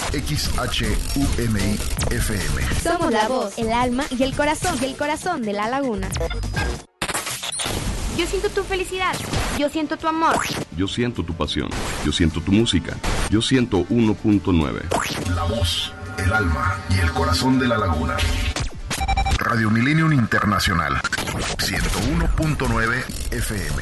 XHUMI FM. Somos la voz, el alma y el corazón de La Laguna. Yo siento tu felicidad, yo siento tu amor. Yo siento tu pasión, yo siento tu música. Yo siento 1.9. La voz, el alma y el corazón de La Laguna. Radio Millennium Internacional, 101.9 FM.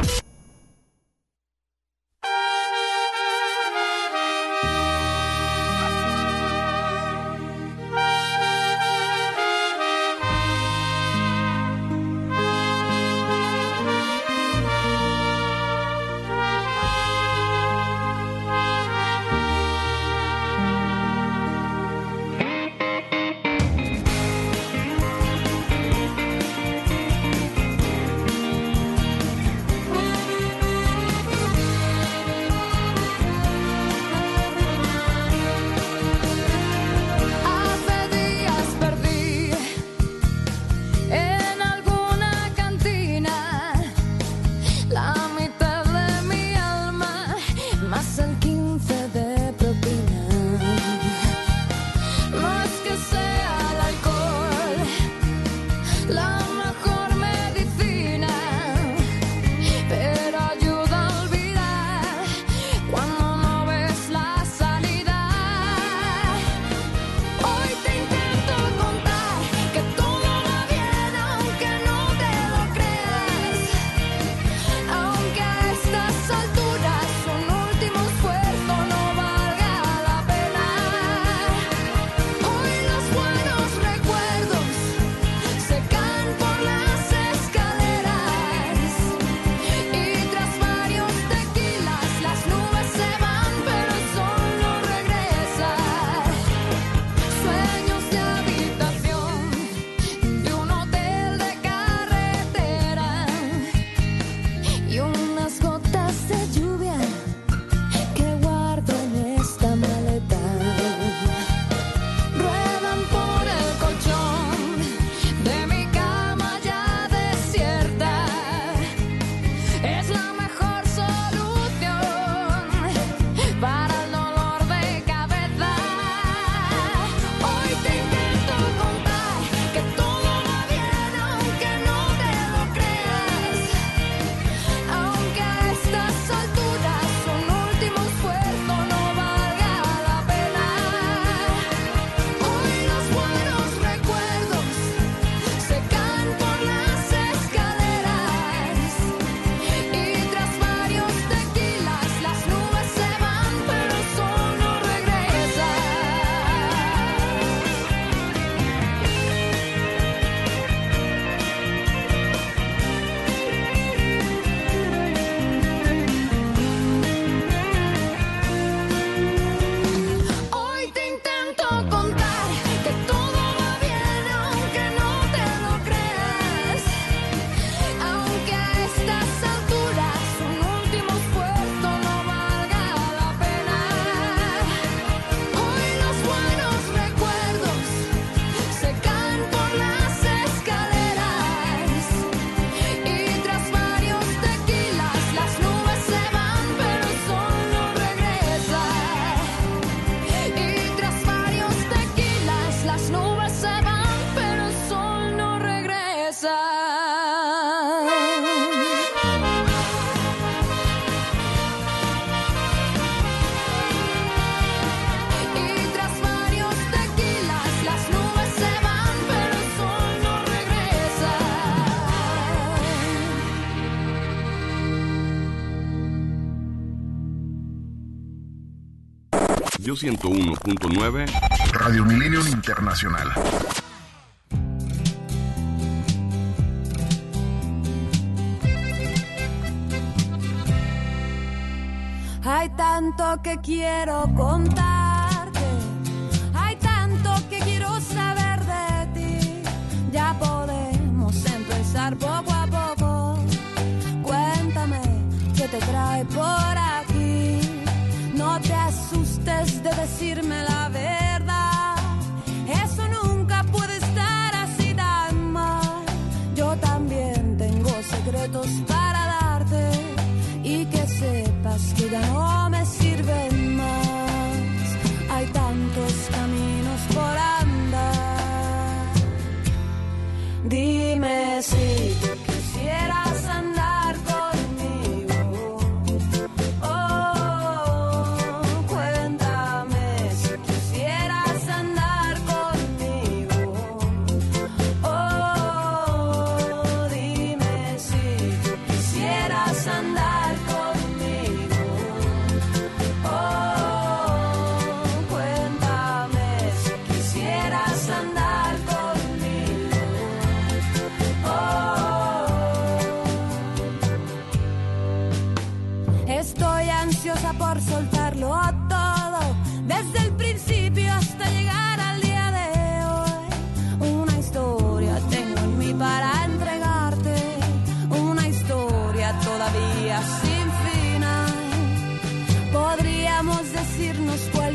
Yo 101.9 Radio Millennium Internacional. Hay tanto que quiero contarte, hay tanto que quiero saber de ti. Ya podemos empezar poco a poco. Cuéntame qué te trae por aquí. No te asustes de decirme la verdad. Eso nunca puede estar así tan mal. Yo también tengo secretos para darte y que sepas que ya no me sirven más.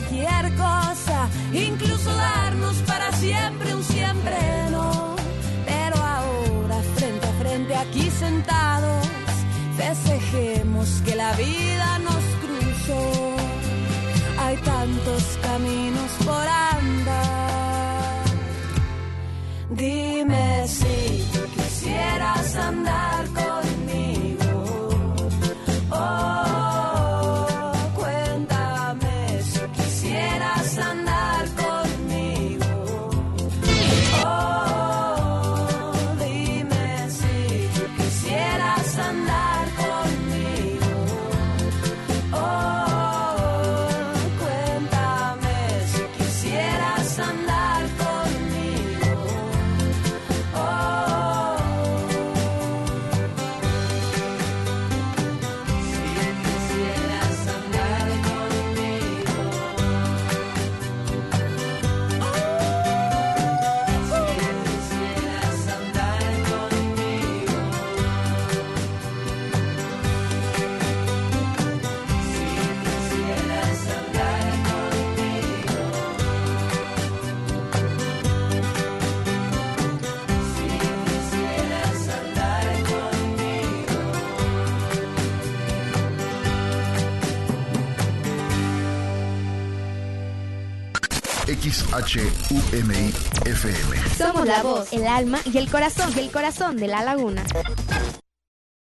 cualquier cosa, incluso darnos para siempre un siempre no. Pero ahora frente a frente aquí sentados, festejemos que la vida nos cruzó. Hay tantos caminos por andar. Dime si tú quisieras andar conmigo. Oh, cuéntame si quisieras andar conmigo. Oh, dime si tú quisieras andar conmigo. Oh, cuéntame si quisieras andar conmigo. Oh, si quisieras andar conmigo. XHUMI FM. Somos la voz, el alma y el corazón de la laguna.